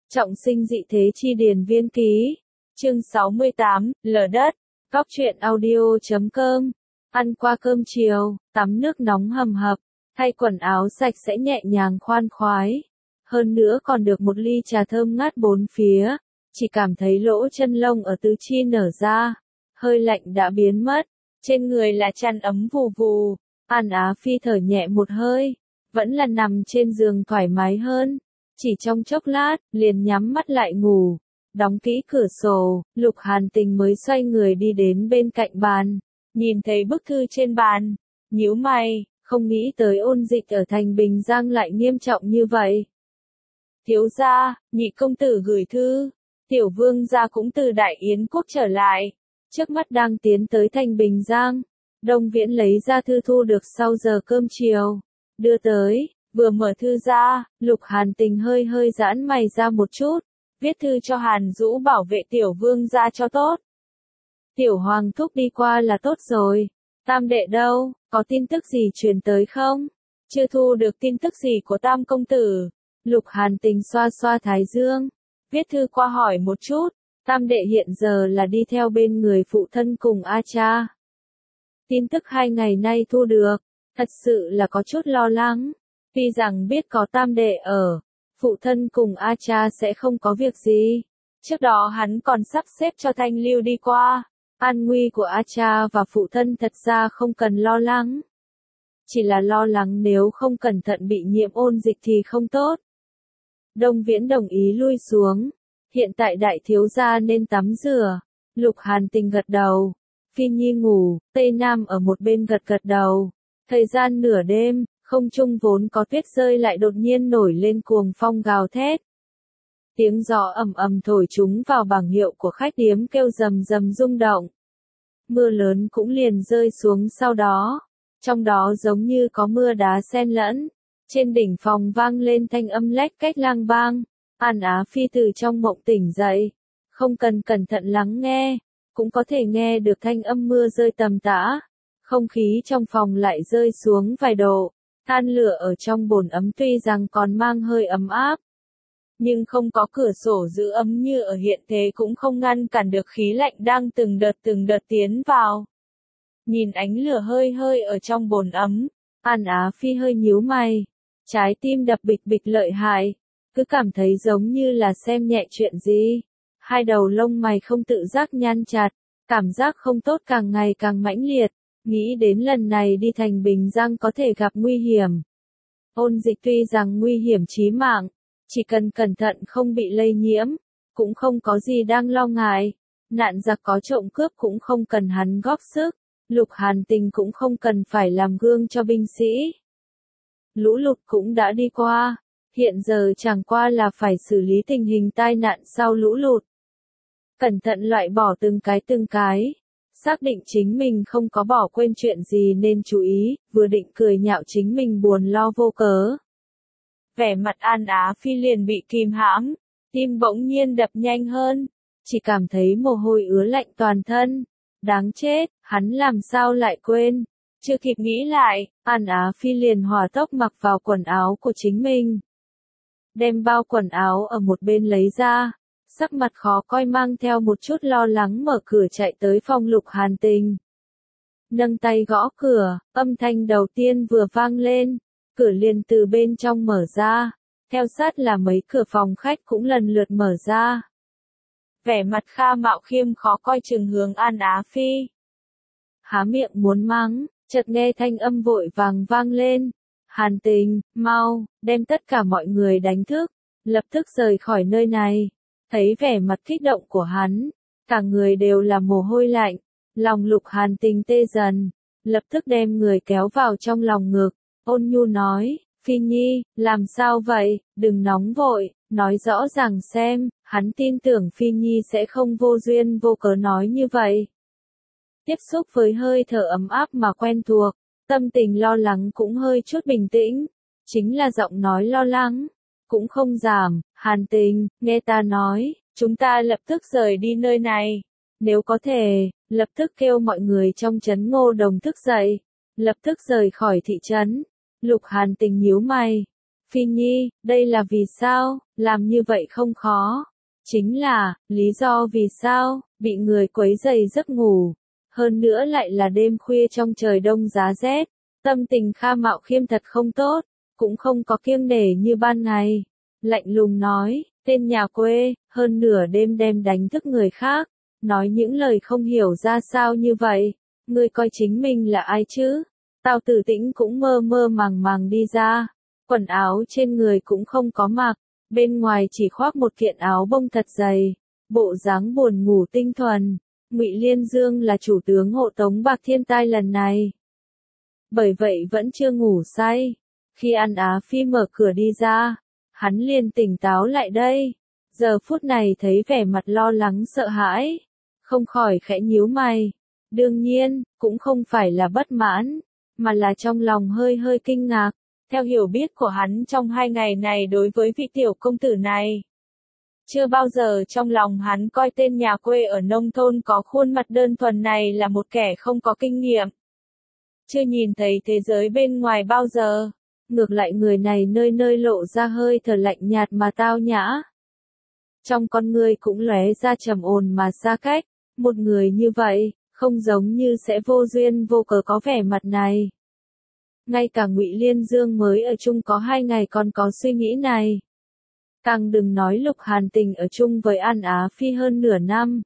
Trọng sinh dị thế chi điền viên ký. Chương 68, lở đất. Góc truyện audio.com. Ăn qua cơm chiều, tắm nước nóng hầm hập, thay quần áo sạch sẽ nhẹ nhàng khoan khoái. Hơn nữa còn được một ly trà thơm ngát bốn phía, chỉ cảm thấy lỗ chân lông ở tứ chi nở ra, hơi lạnh đã biến mất, trên người là chăn ấm vù vù. An Á Phi thở nhẹ một hơi, vẫn là nằm trên giường thoải mái hơn. Chỉ trong chốc lát, liền nhắm mắt lại ngủ, đóng kỹ cửa sổ, Lục Hàn Tình mới xoay người đi đến bên cạnh bàn, nhìn thấy bức thư trên bàn, nhíu mày, không nghĩ tới ôn dịch ở thành Bình Giang lại nghiêm trọng như vậy. Thiếu gia, nhị công tử gửi thư, tiểu vương gia cũng từ Đại Yến quốc trở lại, trước mắt đang tiến tới thành Bình Giang. Đông Viễn lấy ra thư thu được sau giờ cơm chiều, đưa tới. Vừa mở thư ra, Lục Hàn Tình hơi giãn mày ra một chút, viết thư cho Hàn Dũ bảo vệ tiểu vương gia cho tốt. Tiểu hoàng thúc đi qua là tốt rồi, tam đệ đâu, có tin tức gì truyền tới không? Chưa thu được tin tức gì của tam công tử. Lục Hàn Tình xoa xoa thái dương, viết thư qua hỏi một chút, tam đệ hiện giờ là đi theo bên người phụ thân cùng A Cha. Tin tức 2 ngày nay thu được, thật sự là có chút lo lắng. Tuy rằng biết có tam đệ ở, phụ thân cùng A Cha sẽ không có việc gì. Trước đó hắn còn sắp xếp cho Thanh Lưu đi qua. An nguy của A Cha và phụ thân thật ra không cần lo lắng. Chỉ là lo lắng nếu không cẩn thận bị nhiễm ôn dịch thì không tốt. Đông Viễn đồng ý lui xuống. Hiện tại đại thiếu gia nên tắm rửa. Lục Hàn Tình gật đầu. Phi Nhi ngủ, Tây Nam ở một bên gật đầu. Thời gian nửa đêm. Không trung vốn có tuyết rơi lại đột nhiên nổi lên cuồng phong gào thét. Tiếng gió ầm ầm thổi chúng vào bảng hiệu của khách điếm kêu rầm rầm rung động. Mưa lớn cũng liền rơi xuống sau đó. Trong đó giống như có mưa đá xen lẫn. Trên đỉnh phòng vang lên thanh âm lách cách lang bang. An Á Phi từ trong mộng tỉnh dậy. Không cần cẩn thận lắng nghe, cũng có thể nghe được thanh âm mưa rơi tầm tã. Không khí trong phòng lại rơi xuống vài độ. Than lửa ở trong bồn ấm tuy rằng còn mang hơi ấm áp, nhưng không có cửa sổ giữ ấm như ở hiện thế cũng không ngăn cản được khí lạnh đang từng đợt tiến vào. Nhìn ánh lửa hơi ở trong bồn ấm, An Á Phi hơi nhíu mày, trái tim đập bịch bịch lợi hại, cứ cảm thấy giống như là xem nhẹ chuyện gì. Hai đầu lông mày không tự giác nhăn chặt, cảm giác không tốt càng ngày càng mãnh liệt. Nghĩ đến lần này đi thành Bình Giang có thể gặp nguy hiểm. Ôn dịch tuy rằng nguy hiểm chí mạng, chỉ cần cẩn thận không bị lây nhiễm, cũng không có gì đang lo ngại. Nạn giặc có trộm cướp cũng không cần hắn góp sức, Lục Hàn Tình cũng không cần phải làm gương cho binh sĩ. Lũ lụt cũng đã đi qua, hiện giờ chẳng qua là phải xử lý tình hình tai nạn sau lũ lụt. Cẩn thận loại bỏ từng cái. Xác định chính mình không có bỏ quên chuyện gì nên chú ý, vừa định cười nhạo chính mình buồn lo vô cớ. Vẻ mặt An Á Phi liền bị kìm hãm, tim bỗng nhiên đập nhanh hơn, chỉ cảm thấy mồ hôi ứa lạnh toàn thân. Đáng chết, hắn làm sao lại quên. Chưa kịp nghĩ lại, An Á Phi liền hỏa tốc mặc vào quần áo của chính mình. Đem bao quần áo ở một bên lấy ra. Sắc mặt khó coi mang theo một chút lo lắng mở cửa chạy tới phòng Lục Hàn Tình. Nâng tay gõ cửa, âm thanh đầu tiên vừa vang lên, cửa liền từ bên trong mở ra, theo sát là mấy cửa phòng khách cũng lần lượt mở ra. Vẻ mặt Kha Mạo Khiêm khó coi chừng hướng An Á Phi. Há miệng muốn mắng, chợt nghe thanh âm vội vàng vang lên. Hàn Tình, mau, đem tất cả mọi người đánh thức, lập tức rời khỏi nơi này. Thấy vẻ mặt kích động của hắn, cả người đều là mồ hôi lạnh, lòng Lục Hàn Tình tê dần, lập tức đem người kéo vào trong lòng ngực, ôn nhu nói, Phi Nhi, làm sao vậy, đừng nóng vội, nói rõ ràng xem, hắn tin tưởng Phi Nhi sẽ không vô duyên vô cớ nói như vậy. Tiếp xúc với hơi thở ấm áp mà quen thuộc, tâm tình lo lắng cũng hơi chút bình tĩnh, chính là giọng nói lo lắng. Cũng không giảm, Hàn Tình, nghe ta nói, chúng ta lập tức rời đi nơi này. Nếu có thể, lập tức kêu mọi người trong trấn Ngô Đồng thức dậy. Lập tức rời khỏi thị trấn. Lục Hàn Tình nhíu mày. Phi Nhi, đây là vì sao? Làm như vậy không khó. Chính là, lý do vì sao, bị người quấy rầy giấc ngủ. Hơn nữa lại là đêm khuya trong trời đông giá rét. Tâm tình Kha Mạo Khiêm thật không tốt, cũng không có kiêng nể như ban ngày. Lạnh lùng nói, tên nhà quê, hơn nửa đêm đem đánh thức người khác. Nói những lời không hiểu ra sao như vậy. Ngươi coi chính mình là ai chứ? Tào Tử Tĩnh cũng mơ mơ màng màng đi ra. Quần áo trên người cũng không có mặc. Bên ngoài chỉ khoác một kiện áo bông thật dày. Bộ dáng buồn ngủ tinh thuần. Ngụy Liên Dương là chủ tướng hộ tống Bạc Thiên Tai lần này. Bởi vậy vẫn chưa ngủ say. Khi An Á Phi mở cửa đi ra, hắn liền tỉnh táo lại đây. Giờ phút này thấy vẻ mặt lo lắng sợ hãi. Không khỏi khẽ nhíu mày. Đương nhiên, cũng không phải là bất mãn, mà là trong lòng hơi hơi kinh ngạc. Theo hiểu biết của hắn trong 2 ngày này đối với vị tiểu công tử này. Chưa bao giờ trong lòng hắn coi tên nhà quê ở nông thôn có khuôn mặt đơn thuần này là một kẻ không có kinh nghiệm. Chưa nhìn thấy thế giới bên ngoài bao giờ. Ngược lại người này nơi nơi lộ ra hơi thở lạnh nhạt mà tao nhã. Trong con người cũng lóe ra trầm ổn mà xa cách. Một người như vậy, không giống như sẽ vô duyên vô cớ có vẻ mặt này. Ngay cả Ngụy Liên Dương mới ở chung có 2 ngày còn có suy nghĩ này. Càng đừng nói Lục Hàn Tình ở chung với An Á Phi hơn nửa năm.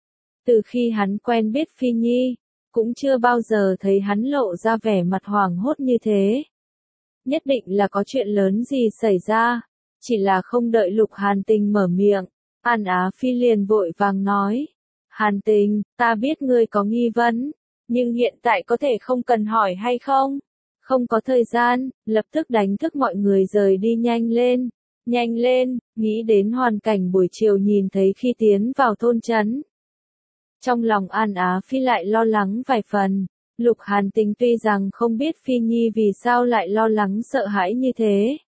Từ khi hắn quen biết Phi Nhi, cũng chưa bao giờ thấy hắn lộ ra vẻ mặt hoảng hốt như thế. Nhất định là có chuyện lớn gì xảy ra, chỉ là không đợi Lục Hàn Tình mở miệng, An Á Phi liền vội vàng nói. Hàn Tình, ta biết ngươi có nghi vấn, nhưng hiện tại có thể không cần hỏi hay không? Không có thời gian, lập tức đánh thức mọi người rời đi nhanh lên, nghĩ đến hoàn cảnh buổi chiều nhìn thấy khi tiến vào thôn trấn. Trong lòng An Á Phi lại lo lắng vài phần, Lục Hàn Tình tuy rằng không biết Phi Nhi vì sao lại lo lắng sợ hãi như thế.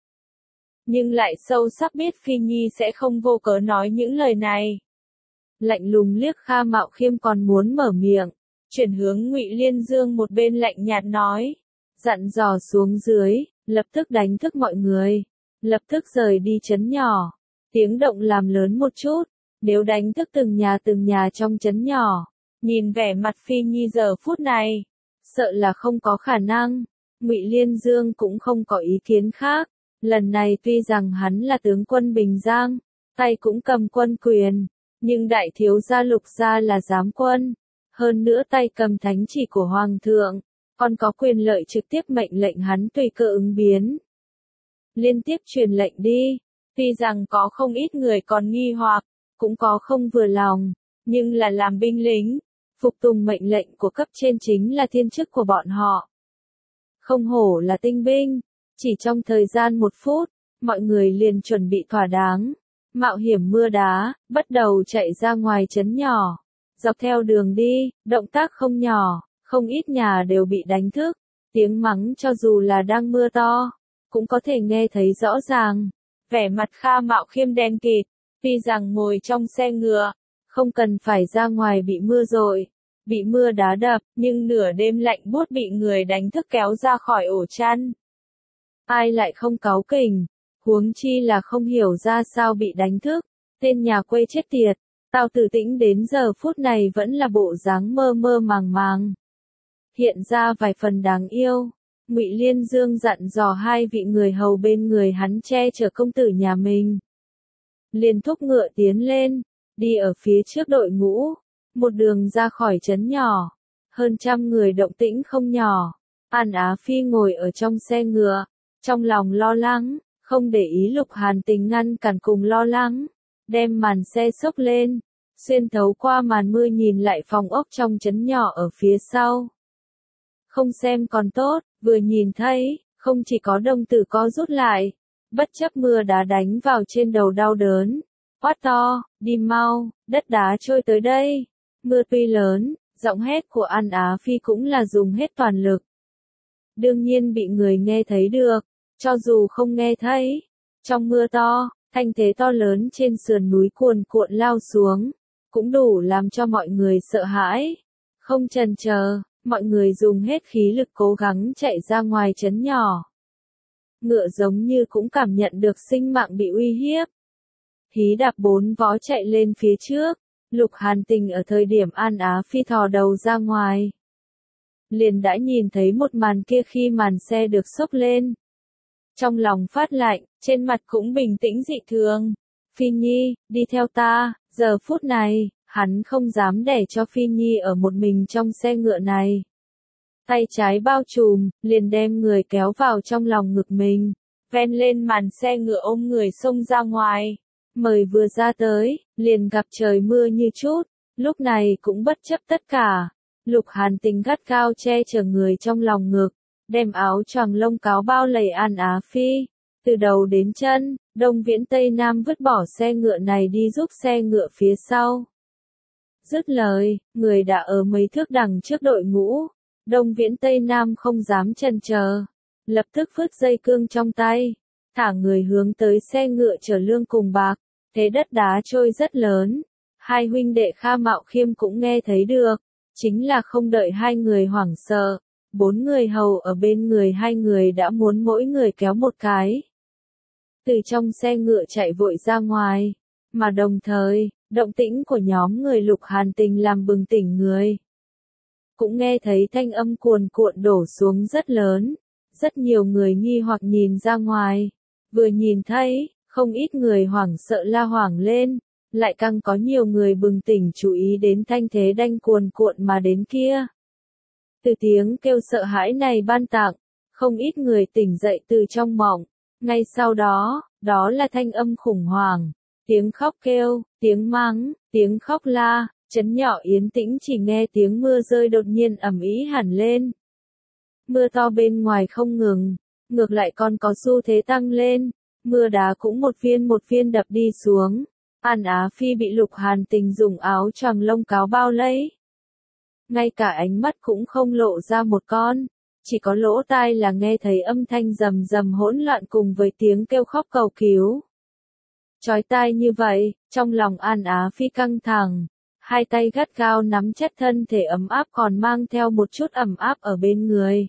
Nhưng lại sâu sắc biết Phi Nhi sẽ không vô cớ nói những lời này. Lạnh lùng liếc Kha Mạo Khiêm còn muốn mở miệng, chuyển hướng Ngụy Liên Dương một bên lạnh nhạt nói, dặn dò xuống dưới, lập tức đánh thức mọi người, lập tức rời đi trấn nhỏ, tiếng động làm lớn một chút, nếu đánh thức từng nhà trong trấn nhỏ, nhìn vẻ mặt Phi Nhi giờ phút này, sợ là không có khả năng. Ngụy Liên Dương cũng không có ý kiến khác, lần này tuy rằng hắn là tướng quân Bình Giang, tay cũng cầm quân quyền. Nhưng đại thiếu gia Lục gia là giám quân, hơn nữa tay cầm thánh chỉ của Hoàng thượng, còn có quyền lợi trực tiếp mệnh lệnh hắn tùy cơ ứng biến. Liên tiếp truyền lệnh đi, tuy rằng có không ít người còn nghi hoặc, cũng có không vừa lòng, nhưng là làm binh lính, phục tùng mệnh lệnh của cấp trên chính là thiên chức của bọn họ. Không hổ là tinh binh, chỉ trong thời gian 1 phút, mọi người liền chuẩn bị thỏa đáng. Mạo hiểm mưa đá, bắt đầu chạy ra ngoài trấn nhỏ. Dọc theo đường đi, động tác không nhỏ, không ít nhà đều bị đánh thức. Tiếng mắng cho dù là đang mưa to, cũng có thể nghe thấy rõ ràng. Vẻ mặt Kha Mạo Khiêm đen kịt, tuy rằng ngồi trong xe ngựa, không cần phải ra ngoài bị mưa dội, bị mưa đá đập, nhưng nửa đêm lạnh buốt bị người đánh thức kéo ra khỏi ổ chăn. Ai lại không cáu kỉnh? Huống chi là không hiểu ra sao bị đánh thức, tên nhà quê chết tiệt. Tào Tử Tĩnh đến giờ phút này vẫn là bộ dáng mơ mơ màng màng, hiện ra vài phần đáng yêu. Ngụy Liên Dương dặn dò 2 vị người hầu bên người hắn che chở công tử nhà mình, liền thúc ngựa tiến lên, đi ở phía trước đội ngũ, một đường ra khỏi trấn nhỏ, hơn 100 người động tĩnh không nhỏ. An Á Phi ngồi ở trong xe ngựa, trong lòng lo lắng. Không để ý Lục Hàn Tình ngăn cản cùng lo lắng, đem màn xe xốc lên, xuyên thấu qua màn mưa nhìn lại phòng ốc trong trấn nhỏ ở phía sau. Không xem còn tốt, vừa nhìn thấy, không chỉ có đồng tử co rút lại, bất chấp mưa đá đánh vào trên đầu đau đớn, quát to, đi mau, đất đá trôi tới đây. Mưa tuy lớn, giọng hét của An Á Phi cũng là dùng hết toàn lực. Đương nhiên bị người nghe thấy được. Cho dù không nghe thấy, trong mưa to, thanh thế to lớn trên sườn núi cuồn cuộn lao xuống, cũng đủ làm cho mọi người sợ hãi. Không chần chờ, mọi người dùng hết khí lực cố gắng chạy ra ngoài trấn nhỏ. ngựa giống như cũng cảm nhận được sinh mạng bị uy hiếp. Hí đạp bốn vó chạy lên phía trước, Lục Hàn Tình ở thời điểm An Á Phi thò đầu ra ngoài. Liền đã nhìn thấy một màn kia khi màn xe được xốc lên. Trong lòng phát lạnh, trên mặt cũng bình tĩnh dị thường. Phi Nhi, đi theo ta, giờ phút này, hắn không dám để cho Phi Nhi ở một mình trong xe ngựa này. Tay trái bao trùm, liền đem người kéo vào trong lòng ngực mình. Ven lên màn xe ngựa ôm người xông ra ngoài. Mời vừa ra tới, liền gặp trời mưa như chút, lúc này cũng bất chấp tất cả. Lục Hàn Tình gắt gao che chở người trong lòng ngực, đem áo choàng lông cáo bao lầy An Á Phi. Từ đầu đến chân, Đông Viễn Tây Nam vứt bỏ xe ngựa này đi giúp xe ngựa phía sau. Dứt lời, người đã ở mấy thước đằng trước đội ngũ. Đông Viễn Tây Nam không dám chần chờ, lập tức vứt dây cương trong tay, thả người hướng tới xe ngựa chở lương cùng bạc. Thế đất đá trôi rất lớn, hai huynh đệ Kha Mạo Khiêm cũng nghe thấy được, chính là không đợi hai người hoảng sợ, bốn người hầu ở bên người hai người đã muốn mỗi người kéo một cái. Từ trong xe ngựa chạy vội ra ngoài, mà đồng thời, động tĩnh của nhóm người Lục Hàn Tình làm bừng tỉnh người. Cũng nghe thấy thanh âm cuồn cuộn đổ xuống rất lớn, rất nhiều người nghi hoặc nhìn ra ngoài, vừa nhìn thấy, không ít người hoảng sợ la hoảng lên, lại càng có nhiều người bừng tỉnh chú ý đến thanh thế đanh cuồn cuộn mà đến kia. Từ tiếng kêu sợ hãi này ban tặng, không ít người tỉnh dậy từ trong mộng, ngay sau đó, đó là thanh âm khủng hoảng, tiếng khóc kêu, tiếng mắng, tiếng khóc la, trấn nhỏ yên tĩnh chỉ nghe tiếng mưa rơi đột nhiên ầm ĩ hẳn lên. Mưa to bên ngoài không ngừng, ngược lại còn có xu thế tăng lên. Mưa đá cũng một viên đập đi xuống. An Á Phi bị Lục Hàn Tình dùng áo choàng lông cáo bao lấy. Ngay cả ánh mắt cũng không lộ ra một con. Chỉ có lỗ tai là nghe thấy âm thanh rầm rầm hỗn loạn cùng với tiếng kêu khóc cầu cứu. Chói tai như vậy, trong lòng An Á Phi căng thẳng. Hai tay gắt gao nắm chặt thân thể ấm áp còn mang theo một chút ẩm áp ở bên người.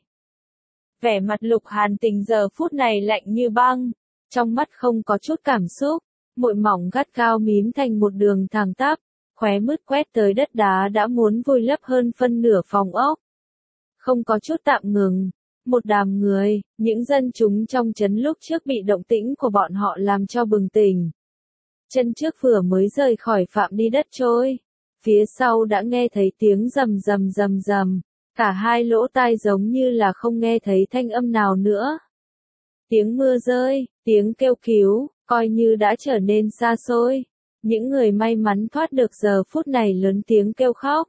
Vẻ mặt Lục Hàn Tình giờ phút này lạnh như băng. Trong mắt không có chút cảm xúc, môi mỏng gắt gao mím thành một đường thẳng tắp, khóe mứt quét tới đất đá đã muốn vùi lấp hơn phân nửa phòng ốc. Không có chút tạm ngừng, một đám người, những dân chúng trong trấn lúc trước bị động tĩnh của bọn họ làm cho bừng tỉnh. Chân trước vừa mới rời khỏi phạm đi đất trôi, phía sau đã nghe thấy tiếng rầm rầm rầm rầm, cả hai lỗ tai giống như là không nghe thấy thanh âm nào nữa. Tiếng mưa rơi, tiếng kêu cứu, coi như đã trở nên xa xôi. Những người may mắn thoát được giờ phút này lớn tiếng kêu khóc.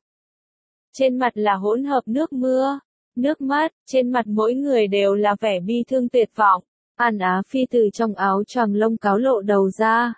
Trên mặt là hỗn hợp nước mưa, nước mắt, trên mặt mỗi người đều là vẻ bi thương tuyệt vọng. An Á Phi từ trong áo choàng lông cáo lộ đầu ra.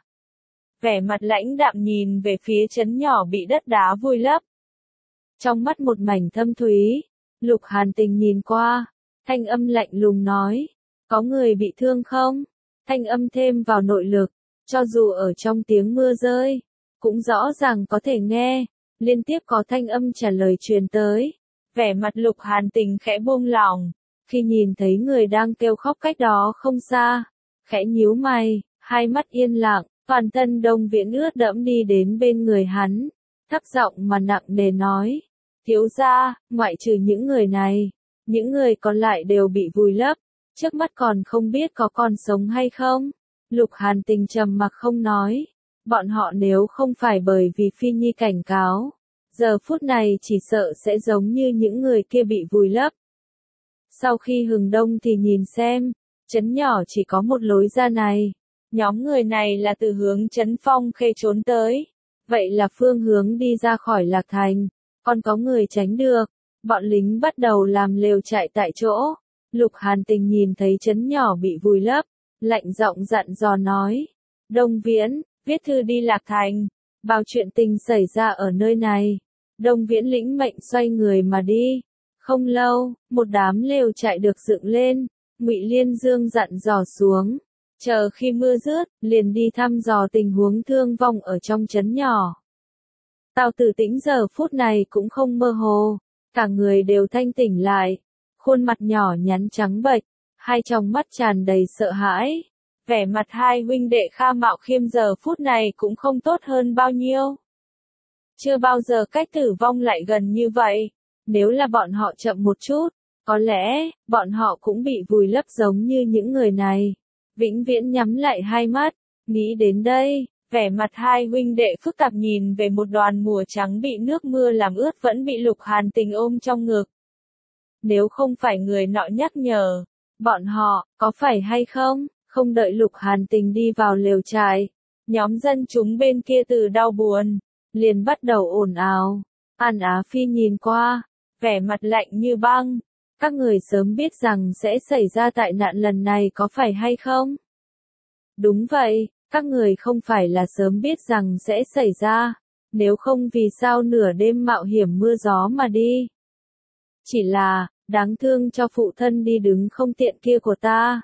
Vẻ mặt lãnh đạm nhìn về phía trấn nhỏ bị đất đá vùi lấp. Trong mắt một mảnh thâm thúy, Lục Hàn Tình nhìn qua, thanh âm lạnh lùng nói. Có người bị thương không? Thanh âm thêm vào nội lực, cho dù ở trong tiếng mưa rơi, cũng rõ ràng có thể nghe, liên tiếp có thanh âm trả lời truyền tới. Vẻ mặt Lục Hàn Tình khẽ buông lỏng, khi nhìn thấy người đang kêu khóc cách đó không xa, khẽ nhíu mày, hai mắt yên lặng, toàn thân Đông Viễn ướt đẫm đi đến bên người hắn, thấp giọng mà nặng nề nói, thiếu gia, ngoại trừ những người này, những người còn lại đều bị vùi lấp. Trước mắt còn không biết có còn sống hay không. Lục Hàn Tình trầm mặc không nói. Bọn họ nếu không phải bởi vì Phi Nhi cảnh cáo, giờ phút này chỉ sợ sẽ giống như những người kia bị vùi lấp. Sau khi hừng đông thì nhìn xem, trấn nhỏ chỉ có một lối ra này. Nhóm người này là từ hướng trấn Phong Khê trốn tới. Vậy là phương hướng đi ra khỏi Lạc Thành. Còn có người tránh được. Bọn lính bắt đầu làm lều trại tại chỗ. Lục Hàn Tình nhìn thấy trấn nhỏ bị vùi lấp, lạnh giọng dặn dò nói. Đông Viễn, viết thư đi Lạc Thành, báo chuyện tình xảy ra ở nơi này. Đông Viễn lĩnh mệnh xoay người mà đi. Không lâu, một đám lều trại được dựng lên, Ngụy Liên Dương dặn dò xuống. Chờ khi mưa rớt, liền đi thăm dò tình huống thương vong ở trong trấn nhỏ. Tào Tử Tĩnh giờ phút này cũng không mơ hồ, cả người đều thanh tỉnh lại. Khuôn mặt nhỏ nhắn trắng bệch, hai tròng mắt tràn đầy sợ hãi. Vẻ mặt hai huynh đệ Kha Mạo Khiêm giờ phút này cũng không tốt hơn bao nhiêu. Chưa bao giờ cách tử vong lại gần như vậy. Nếu là bọn họ chậm một chút, có lẽ, bọn họ cũng bị vùi lấp giống như những người này. Vĩnh viễn nhắm lại hai mắt, nghĩ đến đây, vẻ mặt hai huynh đệ phức tạp nhìn về một đoàn mùa trắng bị nước mưa làm ướt vẫn bị Lục Hàn Tình ôm trong ngực. Nếu không phải người nọ nhắc nhở, bọn họ, có phải hay không, không đợi Lục Hàn Tình đi vào lều trại. Nhóm dân chúng bên kia từ đau buồn, liền bắt đầu ồn ào. An Á Phi nhìn qua, vẻ mặt lạnh như băng. Các người sớm biết rằng sẽ xảy ra tai nạn lần này có phải hay không? Đúng vậy, các người không phải là sớm biết rằng sẽ xảy ra. Nếu không vì sao nửa đêm mạo hiểm mưa gió mà đi? Chỉ là, đáng thương cho phụ thân đi đứng không tiện kia của ta.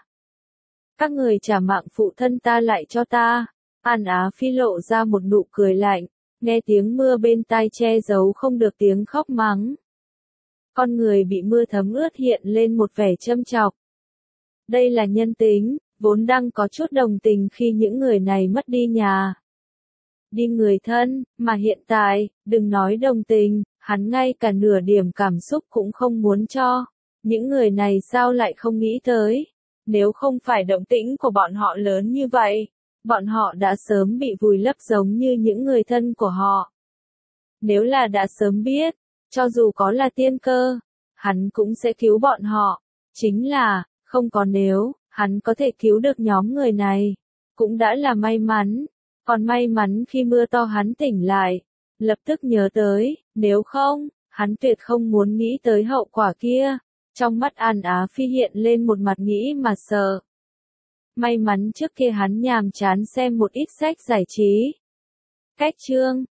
Các người trả mạng phụ thân ta lại cho ta. An Á Phi lộ ra một nụ cười lạnh, nghe tiếng mưa bên tai che giấu không được tiếng khóc mắng. Con người bị mưa thấm ướt hiện lên một vẻ châm chọc. Đây là nhân tính, vốn đang có chút đồng tình khi những người này mất đi nhà. Đi người thân, mà hiện tại, đừng nói đồng tình, hắn ngay cả nửa điểm cảm xúc cũng không muốn cho. Những người này sao lại không nghĩ tới? Nếu không phải động tĩnh của bọn họ lớn như vậy, bọn họ đã sớm bị vùi lấp giống như những người thân của họ. Nếu là đã sớm biết, cho dù có là tiên cơ, hắn cũng sẽ cứu bọn họ. Chính là, không có nếu, hắn có thể cứu được nhóm người này, cũng đã là may mắn. Còn may mắn khi mưa to hắn tỉnh lại, lập tức nhớ tới, nếu không, hắn tuyệt không muốn nghĩ tới hậu quả kia. Trong mắt An Á Phi hiện lên một mặt nghĩ mà sợ. May mắn trước kia hắn nhàm chán xem một ít sách giải trí. Cách chương